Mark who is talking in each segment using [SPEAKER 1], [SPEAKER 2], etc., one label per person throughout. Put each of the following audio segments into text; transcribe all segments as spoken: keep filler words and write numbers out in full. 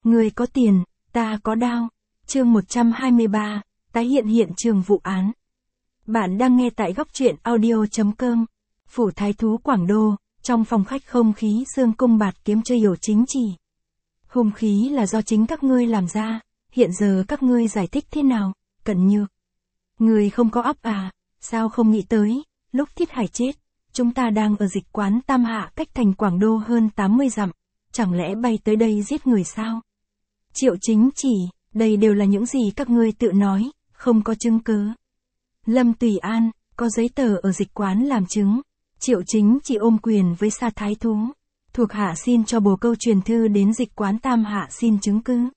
[SPEAKER 1] Người có tiền, ta có đao. Chương một trăm hai mươi ba, tái hiện hiện trường vụ án. Bạn đang nghe tại góc truyện audio.com. Phủ Thái Thú Quảng Đô, trong phòng khách không khí xương cung bạt kiếm chơi hiểu chính chỉ. Hung khí là do chính các ngươi làm ra, hiện giờ các ngươi giải thích thế nào, Cẩn Nhược? Người không có óc à, sao không nghĩ tới, lúc Thiết Hải chết, chúng ta đang ở dịch quán Tam Hạ cách thành Quảng Đô hơn tám mươi dặm, chẳng lẽ bay tới đây giết người sao? Triệu Chính Chỉ, đây đều là những gì các ngươi tự nói, không có chứng cứ. Lâm Tùy An, có giấy tờ ở dịch quán làm chứng. Triệu Chính Chỉ ôm quyền với Sa Thái Thú. Thuộc hạ xin cho bồ câu truyền thư đến dịch quán Tam Hạ xin chứng cứ.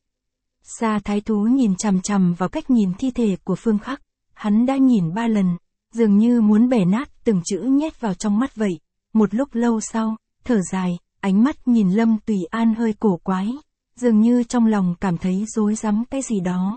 [SPEAKER 1] Sa Thái Thú nhìn chằm chằm vào cách nhìn thi thể của Phương Khắc. Hắn đã nhìn ba lần, dường như muốn bẻ nát từng chữ nhét vào trong mắt vậy. Một lúc lâu sau, thở dài, ánh mắt nhìn Lâm Tùy An hơi cổ quái. Dường như trong lòng cảm thấy rối rắm cái gì đó.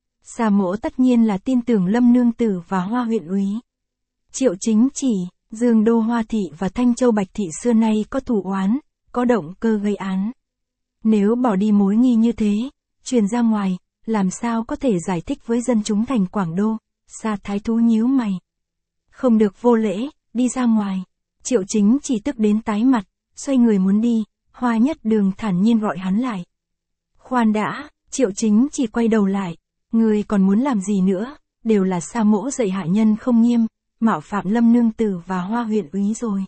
[SPEAKER 1] Sa Mỗ tất nhiên là tin tưởng Lâm Nương Tử và Hoa huyện úy. Triệu Chính Chỉ, Dương Đô Hoa Thị và Thanh Châu Bạch Thị xưa nay có thù oán, có động cơ gây án. Nếu bỏ đi mối nghi như thế, truyền ra ngoài, làm sao có thể giải thích với dân chúng thành Quảng Đô? Sa Thái Thú nhíu mày. Không được vô lễ, đi ra ngoài. Triệu Chính Chỉ tức đến tái mặt, xoay người muốn đi, Hoa Nhất Đường thản nhiên gọi hắn lại. Khoan đã, Triệu Chính Chỉ quay đầu lại. Người còn muốn làm gì nữa, đều là Sa Mỗ dạy hạ nhân không nghiêm, mạo phạm Lâm Nương Tử và Hoa huyện úy rồi.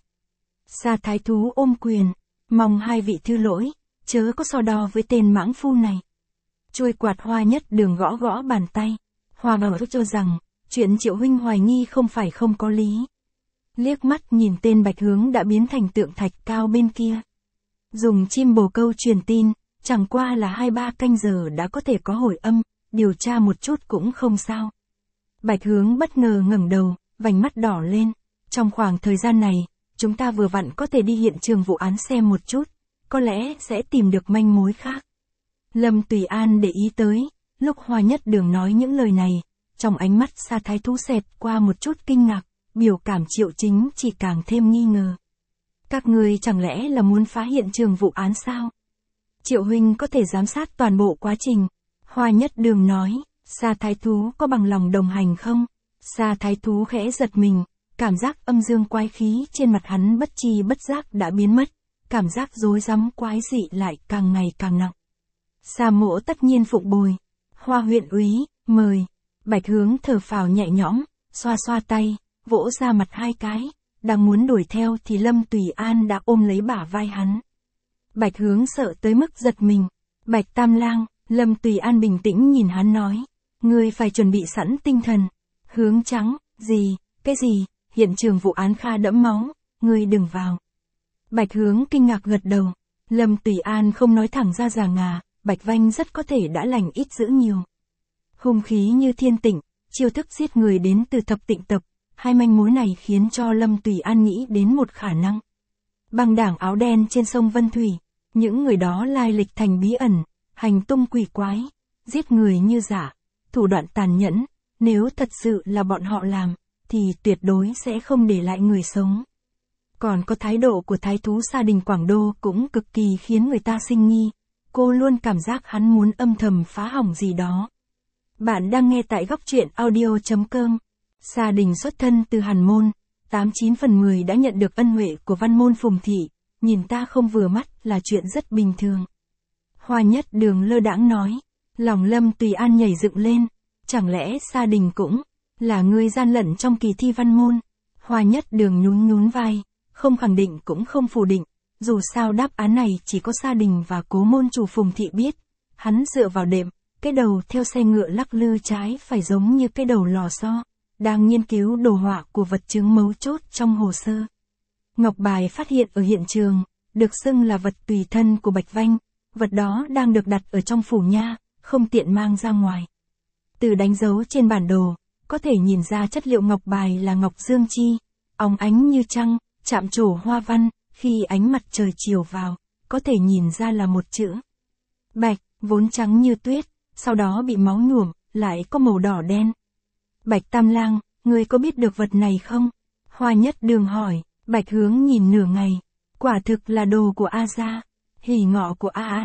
[SPEAKER 1] Sa Thái Thú ôm quyền, mong hai vị thư lỗi, chớ có so đo với tên mãng phu này. Chuôi quạt Hoa Nhất Đường gõ gõ bàn tay, Hoa bảo cho rằng, chuyện Triệu huynh hoài nghi không phải không có lý. Liếc mắt nhìn tên Bạch Hướng đã biến thành tượng thạch cao bên kia. Dùng chim bồ câu truyền tin, chẳng qua là hai ba canh giờ đã có thể có hồi âm, điều tra một chút cũng không sao. Bạch Hướng bất ngờ ngẩng đầu, vành mắt đỏ lên. Trong khoảng thời gian này, chúng ta vừa vặn có thể đi hiện trường vụ án xem một chút, có lẽ sẽ tìm được manh mối khác. Lâm Tùy An để ý tới, lúc Hoa Nhất Đường nói những lời này, trong ánh mắt Sa Thái Thú xẹt qua một chút kinh ngạc, biểu cảm Triệu Chính chỉ càng thêm nghi ngờ. Các người chẳng lẽ là muốn phá hiện trường vụ án sao? Triệu huynh có thể giám sát toàn bộ quá trình. Hoa Nhất Đường nói, Sa Thái Thú có bằng lòng đồng hành không? Sa Thái Thú khẽ giật mình, cảm giác âm dương quái khí trên mặt hắn bất tri bất giác đã biến mất, cảm giác rối rắm quái dị lại càng ngày càng nặng. Sa Mỗ tất nhiên phụng bồi. Hoa huyện úy, mời. Bạch Hướng thở phào nhẹ nhõm, xoa xoa tay, vỗ ra mặt hai cái, đang muốn đuổi theo thì Lâm Tùy An đã ôm lấy bả vai hắn. Bạch Hướng sợ tới mức giật mình. Bạch Tam Lang, Lâm Tùy An bình tĩnh nhìn hắn nói, ngươi phải chuẩn bị sẵn tinh thần. Hướng Trắng, gì, cái gì, hiện trường vụ án Kha đẫm máu, ngươi đừng vào. Bạch Hướng kinh ngạc gật đầu. Lâm Tùy An không nói thẳng ra già ngà, Bạch Vanh rất có thể đã lành ít dữ nhiều. Hung khí như thiên tịnh, chiêu thức giết người đến từ thập tịnh tập, hai manh mối này khiến cho Lâm Tùy An nghĩ đến một khả năng. Băng đảng áo đen trên sông Vân Thủy, những người đó lai lịch thành bí ẩn, hành tung quỷ quái, giết người như giả, thủ đoạn tàn nhẫn, nếu thật sự là bọn họ làm, thì tuyệt đối sẽ không để lại người sống. Còn có thái độ của Thái Thú Sa Đình Quảng Đô cũng cực kỳ khiến người ta sinh nghi, cô luôn cảm giác hắn muốn âm thầm phá hỏng gì đó. Bạn đang nghe tại góc truyện audio.com. Sa Đình xuất thân từ Hàn Môn, tám chín phần mười đã nhận được ân huệ của Văn Môn Phùng Thị, nhìn ta không vừa mắt là chuyện rất bình thường. Hoa Nhất Đường lơ đãng nói, lòng Lâm Tùy An nhảy dựng lên, chẳng lẽ Sa Đình cũng là người gian lận trong kỳ thi Văn Môn? Hoa Nhất Đường nhún nhún vai, không khẳng định cũng không phủ định, dù sao đáp án này chỉ có Sa Đình và Cố môn chủ Phùng Thị biết. Hắn dựa vào đệm, cái đầu theo xe ngựa lắc lư trái phải giống như cái đầu lò xo, đang nghiên cứu đồ họa của vật chứng mấu chốt trong hồ sơ. Ngọc bài phát hiện ở hiện trường, được xưng là vật tùy thân của Bạch Vanh, vật đó đang được đặt ở trong phủ nha, không tiện mang ra ngoài. Từ đánh dấu trên bản đồ, có thể nhìn ra chất liệu ngọc bài là ngọc dương chi, óng ánh như trăng, chạm trổ hoa văn, khi ánh mặt trời chiếu vào, có thể nhìn ra là một chữ Bạch, vốn trắng như tuyết, sau đó bị máu nhuộm, lại có màu đỏ đen. Bạch Tam Lang, ngươi có biết được vật này không? Hoa Nhất Đường hỏi. Bạch Hướng nhìn nửa ngày, quả thực là đồ của A gia, hỉ ngọ của A A A,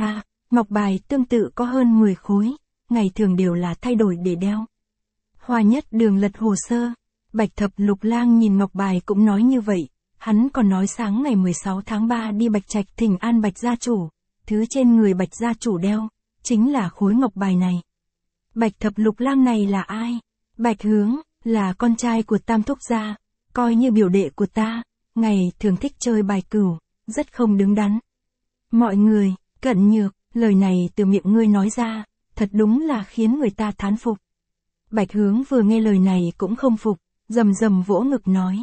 [SPEAKER 1] Ngọc bài tương tự có hơn mười khối, ngày thường đều là thay đổi để đeo. Hoa Nhất Đường lật hồ sơ, Bạch Thập Lục Lang nhìn ngọc bài cũng nói như vậy, hắn còn nói sáng ngày mười sáu tháng ba đi Bạch Trạch thỉnh an Bạch gia chủ, thứ trên người Bạch gia chủ đeo, chính là khối ngọc bài này. Bạch Thập Lục Lang này là ai? Bạch Hướng, là con trai của Tam thúc gia, coi như biểu đệ của ta, ngày thường thích chơi bài cửu, rất không đứng đắn. Mọi người, Cận Nhược, lời này từ miệng ngươi nói ra, thật đúng là khiến người ta thán phục. Bạch Hướng vừa nghe lời này cũng không phục, rầm rầm vỗ ngực nói.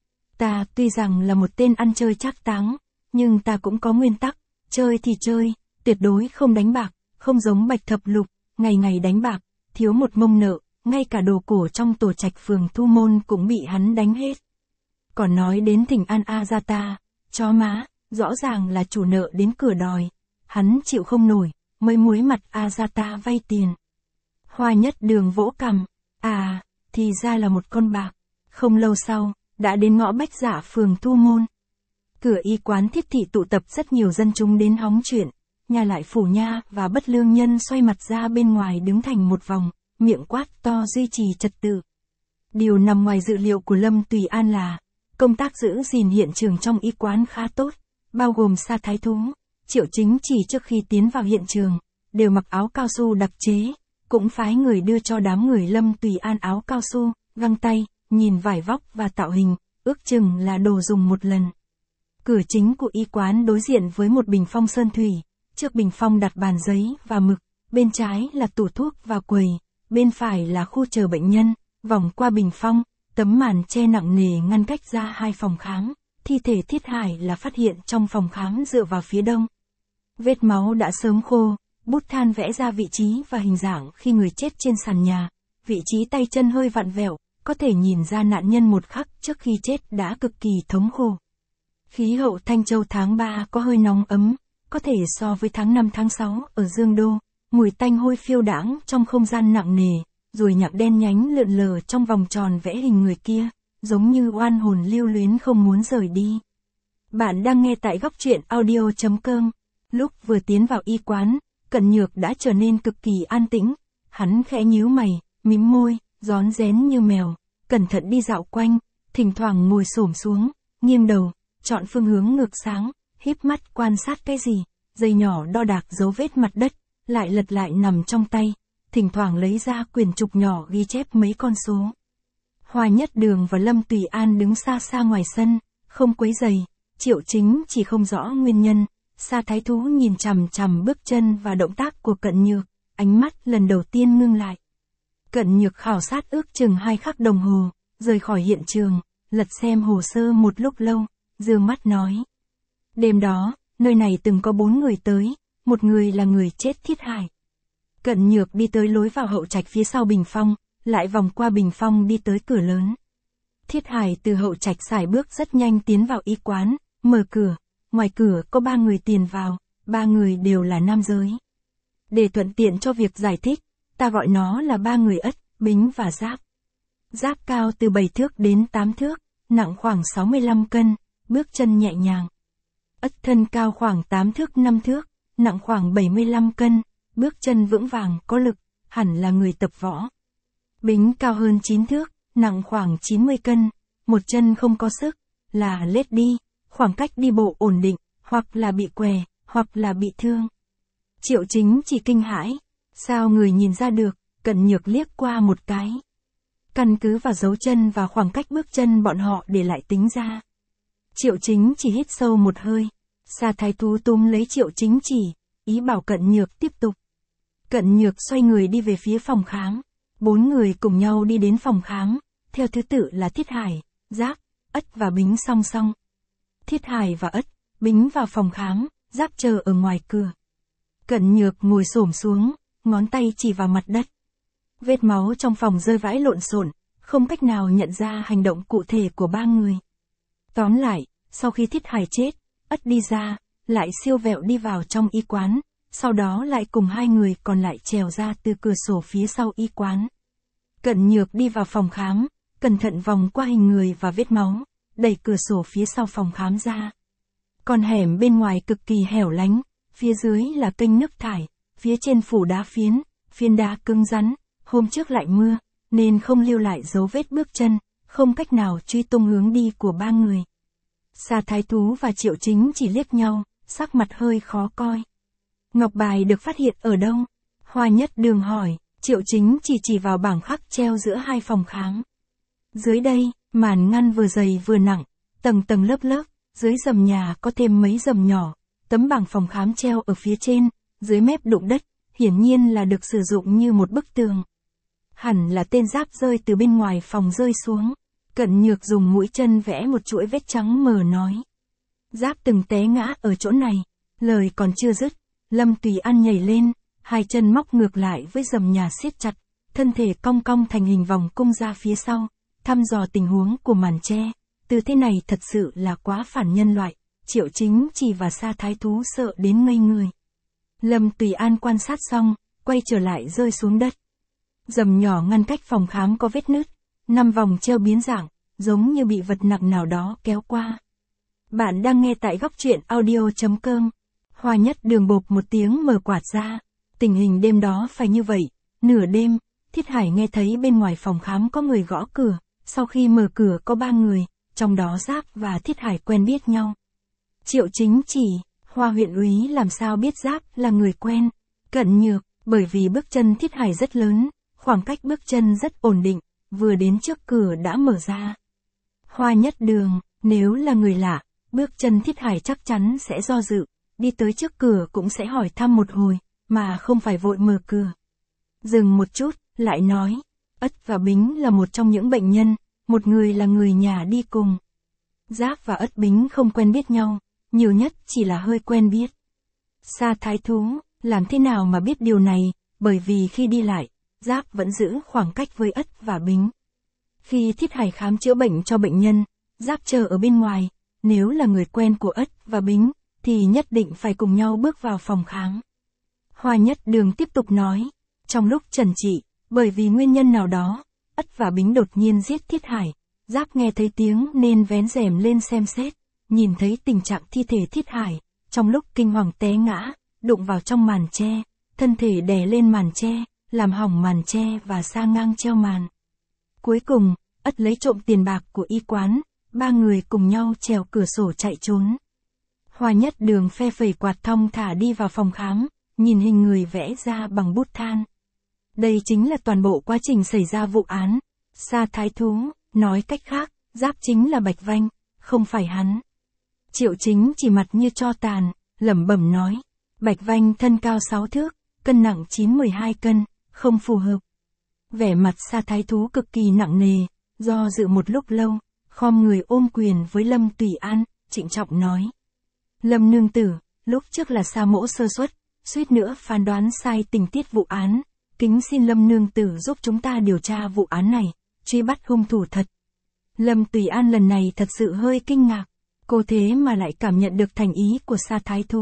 [SPEAKER 1] Ta tuy rằng là một tên ăn chơi trác táng, nhưng ta cũng có nguyên tắc, chơi thì chơi, tuyệt đối không đánh bạc, không giống Bạch Thập Lục, ngày ngày đánh bạc, thiếu một mông nợ, ngay cả đồ cổ trong tổ trạch phường Thu Môn cũng bị hắn đánh hết. Còn nói đến thỉnh an A gia ta, chó má, rõ ràng là chủ nợ đến cửa đòi, hắn chịu không nổi, mới muối mặt A gia ta vay tiền. Hoa Nhất Đường vỗ cằm, à, thì ra là một con bạc. Không lâu sau, đã đến ngõ Bách Dạ phường Thu Môn. Cửa y quán Thiết Thị tụ tập rất nhiều dân chúng đến hóng chuyện, nhà lại Phủ Nha và Bất Lương Nhân xoay mặt ra bên ngoài đứng thành một vòng, miệng quát to duy trì trật tự. Điều nằm ngoài dự liệu của Lâm Tùy An là, công tác giữ gìn hiện trường trong y quán khá tốt, bao gồm Sa Thái Thú, Triệu Chính Chỉ trước khi tiến vào hiện trường, đều mặc áo cao su đặc chế, cũng phái người đưa cho đám người Lâm Tùy An áo cao su, găng tay, nhìn vải vóc và tạo hình, ước chừng là đồ dùng một lần. Cửa chính của y quán đối diện với một bình phong sơn thủy, trước bình phong đặt bàn giấy và mực, bên trái là tủ thuốc và quầy, bên phải là khu chờ bệnh nhân, vòng qua bình phong, tấm màn che nặng nề ngăn cách ra hai phòng khám, thi thể Thiết Hải là phát hiện trong phòng khám dựa vào phía đông. Vết máu đã sớm khô, bút than vẽ ra vị trí và hình dạng khi người chết trên sàn nhà, vị trí tay chân hơi vặn vẹo, có thể nhìn ra nạn nhân một khắc trước khi chết đã cực kỳ thống khổ. Khí hậu Thanh Châu tháng ba có hơi nóng ấm, có thể so với tháng năm tháng sáu ở Dương Đô, mùi tanh hôi phiêu đãng trong không gian nặng nề, ruồi nhặng đen nhánh lượn lờ trong vòng tròn vẽ hình người kia, giống như oan hồn lưu luyến không muốn rời đi. Bạn đang nghe tại góc truyện audio chấm com. Lúc vừa tiến vào y quán, Cận Nhược đã trở nên cực kỳ an tĩnh, hắn khẽ nhíu mày, mím môi, rón rén như mèo, cẩn thận đi dạo quanh, thỉnh thoảng ngồi xổm xuống, nghiêng đầu, chọn phương hướng ngược sáng, híp mắt quan sát cái gì, dây nhỏ đo đạc dấu vết mặt đất, lại lật lại nằm trong tay, thỉnh thoảng lấy ra quyển trục nhỏ ghi chép mấy con số. Hoa Nhất Đường và Lâm Tùy An đứng xa xa ngoài sân, không quấy rầy, Triệu Chính chỉ không rõ nguyên nhân. Sa Thái Thú nhìn chằm chằm bước chân và động tác của Cận Nhược, ánh mắt lần đầu tiên ngưng lại. Cận Nhược khảo sát ước chừng hai khắc đồng hồ, rời khỏi hiện trường, lật xem hồ sơ một lúc lâu, dương mắt nói. Đêm đó, nơi này từng có bốn người tới, một người là người chết Thiết Hải. Cận Nhược đi tới lối vào hậu trạch phía sau bình phong, lại vòng qua bình phong đi tới cửa lớn. Thiết Hải từ hậu trạch sải bước rất nhanh tiến vào y quán, mở cửa. Ngoài cửa có ba người tiền vào, ba người đều là nam giới. Để thuận tiện cho việc giải thích, ta gọi nó là ba người Ất, Bính và Giáp. Giáp cao từ bảy thước đến tám thước, nặng khoảng sáu mươi lăm cân, bước chân nhẹ nhàng. Ất thân cao khoảng tám thước năm thước, nặng khoảng bảy mươi lăm cân, bước chân vững vàng có lực, hẳn là người tập võ. Bính cao hơn chín thước, nặng khoảng chín mươi cân, một chân không có sức, là lết đi. Khoảng cách đi bộ ổn định, hoặc là bị què, hoặc là bị thương. Triệu Chính chỉ kinh hãi, sao người nhìn ra được, Cận Nhược liếc qua một cái. Căn cứ vào dấu chân và khoảng cách bước chân bọn họ để lại tính ra. Triệu Chính chỉ hít sâu một hơi, Sa Thái Thú túm lấy Triệu Chính chỉ, ý bảo Cận Nhược tiếp tục. Cận Nhược xoay người đi về phía phòng khám, bốn người cùng nhau đi đến phòng khám, theo thứ tự là Thiết Hải, Giáp, Ất và Bính song song. Thiết Hải và Ất, Bính vào phòng khám, Giáp chờ ở ngoài cửa. Cận Nhược ngồi xổm xuống, ngón tay chỉ vào mặt đất. Vết máu trong phòng rơi vãi lộn xộn, không cách nào nhận ra hành động cụ thể của ba người. Tóm lại, sau khi Thiết Hải chết, Ất đi ra, lại siêu vẹo đi vào trong y quán, sau đó lại cùng hai người còn lại trèo ra từ cửa sổ phía sau y quán. Cận Nhược đi vào phòng khám, cẩn thận vòng qua hình người và vết máu, đẩy cửa sổ phía sau phòng khám ra. Con hẻm bên ngoài cực kỳ hẻo lánh, phía dưới là kênh nước thải, phía trên phủ đá phiến, phiến đá cứng rắn, hôm trước lại mưa, nên không lưu lại dấu vết bước chân, không cách nào truy tung hướng đi của ba người. Sa Thái Thú và Triệu Chính chỉ liếc nhau, sắc mặt hơi khó coi. Ngọc bài được phát hiện ở đâu? Hoa Nhất Đường hỏi, Triệu Chính chỉ chỉ vào bảng khắc treo giữa hai phòng khám. Dưới đây, màn ngăn vừa dày vừa nặng, tầng tầng lớp lớp, dưới rầm nhà có thêm mấy rầm nhỏ, tấm bảng phòng khám treo ở phía trên, dưới mép đụng đất, hiển nhiên là được sử dụng như một bức tường. Hẳn là tên Giáp rơi từ bên ngoài phòng rơi xuống. Cận Nhược dùng mũi chân vẽ một chuỗi vết trắng mờ nói. Giáp từng té ngã ở chỗ này, lời còn chưa dứt, Lâm Tùy An nhảy lên, hai chân móc ngược lại với rầm nhà siết chặt, thân thể cong cong thành hình vòng cung ra phía sau, thăm dò tình huống của màn tre. Từ thế này thật sự là quá phản nhân loại, Triệu Chính chỉ và Sa Thái Thú sợ đến ngây người. Lâm Tùy An quan sát xong, quay trở lại rơi xuống đất. Rầm nhỏ ngăn cách phòng khám có vết nứt, năm vòng treo biến dạng, giống như bị vật nặng nào đó kéo qua. Bạn đang nghe tại góc truyện audio chấm com. Hoa Nhất Đường bộp một tiếng mở quạt ra. Tình hình đêm đó phải như vậy. Nửa đêm, Thiết Hải nghe thấy bên ngoài phòng khám có người gõ cửa. Sau khi mở cửa có ba người, trong đó Giáp và Thiết Hải quen biết nhau. Triệu Chính chỉ, Hoa huyện úy làm sao biết Giáp là người quen. Cận Nhược, bởi vì bước chân Thiết Hải rất lớn, khoảng cách bước chân rất ổn định, vừa đến trước cửa đã mở ra. Hoa Nhất Đường, nếu là người lạ, bước chân Thiết Hải chắc chắn sẽ do dự, đi tới trước cửa cũng sẽ hỏi thăm một hồi, mà không phải vội mở cửa. Dừng một chút, lại nói, Ất và Bính là một trong những bệnh nhân, một người là người nhà đi cùng. Giáp và Ất Bính không quen biết nhau, nhiều nhất chỉ là hơi quen biết. Sa Thái Thú, làm thế nào mà biết điều này, bởi vì khi đi lại, Giáp vẫn giữ khoảng cách với Ất và Bính. Khi Thiết Hải khám chữa bệnh cho bệnh nhân, Giáp chờ ở bên ngoài, nếu là người quen của Ất và Bính, thì nhất định phải cùng nhau bước vào phòng khám. Hoa Nhất Đường tiếp tục nói, trong lúc trần trị, bởi vì nguyên nhân nào đó, Ất và Bính đột nhiên giết Thiết Hải, Giáp nghe thấy tiếng nên vén rèm lên xem xét, nhìn thấy tình trạng thi thể Thiết Hải, trong lúc kinh hoàng té ngã, đụng vào trong màn tre, thân thể đè lên màn tre, làm hỏng màn tre và sa ngang treo màn. Cuối cùng, Ất lấy trộm tiền bạc của y quán, ba người cùng nhau trèo cửa sổ chạy trốn. Hoa Nhất Đường phe phẩy quạt thong thả đi vào phòng khám, nhìn hình người vẽ ra bằng bút than. Đây chính là toàn bộ quá trình xảy ra vụ án. Sa Thái Thú, nói cách khác, Giáp chính là Bạch Vanh, không phải hắn. Triệu Chính chỉ mặt như tro tàn, lẩm bẩm nói, Bạch Vanh thân cao sáu thước, cân nặng chín mười hai cân, không phù hợp. Vẻ mặt Sa Thái Thú cực kỳ nặng nề, do dự một lúc lâu, khom người ôm quyền với Lâm Tùy An, trịnh trọng nói. Lâm nương tử, lúc trước là Sa mỗ sơ suất, suýt nữa phán đoán sai tình tiết vụ án, kính xin Lâm nương tử giúp chúng ta điều tra vụ án này, truy bắt hung thủ thật. Lâm Tùy An lần này thật sự hơi kinh ngạc, cô thế mà lại cảm nhận được thành ý của Sa Thái Thú.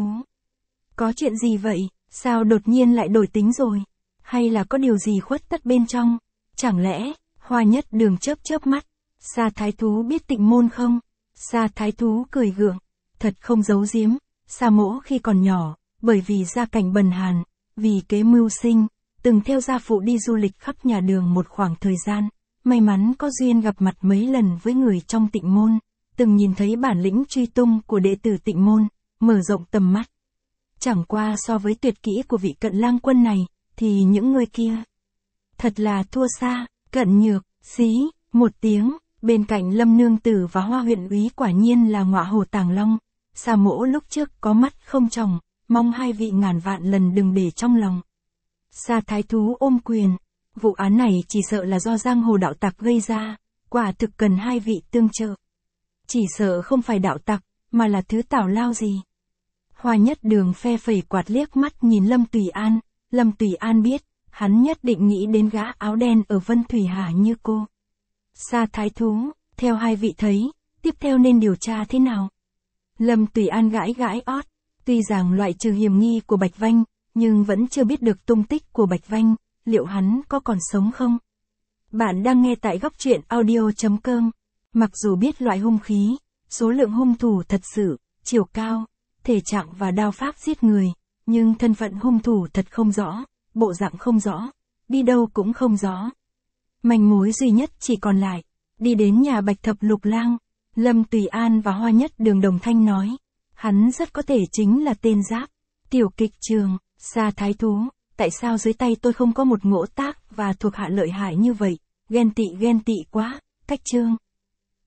[SPEAKER 1] Có chuyện gì vậy, sao đột nhiên lại đổi tính rồi? Hay là có điều gì khuất tất bên trong? Chẳng lẽ, Hoa Nhất Đường chớp chớp mắt, Sa Thái Thú biết Tịnh môn không? Sa Thái Thú cười gượng, thật không giấu giếm, Sa mỗ khi còn nhỏ, bởi vì gia cảnh bần hàn, vì kế mưu sinh, từng theo gia phụ đi du lịch khắp nhà Đường một khoảng thời gian, may mắn có duyên gặp mặt mấy lần với người trong Tịnh môn, từng nhìn thấy bản lĩnh truy tung của đệ tử Tịnh môn, mở rộng tầm mắt. Chẳng qua so với tuyệt kỹ của vị Cận lang quân này, thì những người kia thật là thua xa. Cận Nhược, xí, một tiếng, bên cạnh Lâm nương tử và Hoa huyện úy quả nhiên là ngọa hổ tàng long. Sa mỗ lúc trước có mắt không tròng, mong hai vị ngàn vạn lần đừng để trong lòng. Sa Thái Thú ôm quyền, vụ án này chỉ sợ là do giang hồ đạo tặc gây ra, quả thực cần hai vị tương trợ. Chỉ sợ không phải đạo tặc, mà là thứ tào lao gì. Hoa Nhất Đường phe phẩy quạt liếc mắt nhìn Lâm Tùy An, Lâm Tùy An biết, hắn nhất định nghĩ đến gã áo đen ở Vân Thủy Hà như cô. Sa Thái Thú, theo hai vị thấy, tiếp theo nên điều tra thế nào? Lâm Tùy An gãi gãi ót, tuy rằng loại trừ hiểm nghi của Bạch Vanh, nhưng vẫn chưa biết được tung tích của Bạch Vanh, liệu hắn có còn sống không? Bạn đang nghe tại góc truyện audio chấm com. Mặc dù biết loại hung khí, số lượng hung thủ thật sự, chiều cao, thể trạng và đao pháp giết người, Nhưng thân phận hung thủ thật không rõ, bộ dạng không rõ, đi đâu cũng không rõ. Manh mối duy nhất chỉ còn lại, đi đến nhà Bạch Thập Lục Lang, Lâm Tùy An và Hoa Nhất Đường đồng thanh nói, hắn rất có thể chính là tên Giáp. Tiểu kịch trường, Sa Thái Thú, tại sao dưới tay tôi không có một ngỗ tác và thuộc hạ lợi hại như vậy, ghen tị ghen tị quá, cách chương.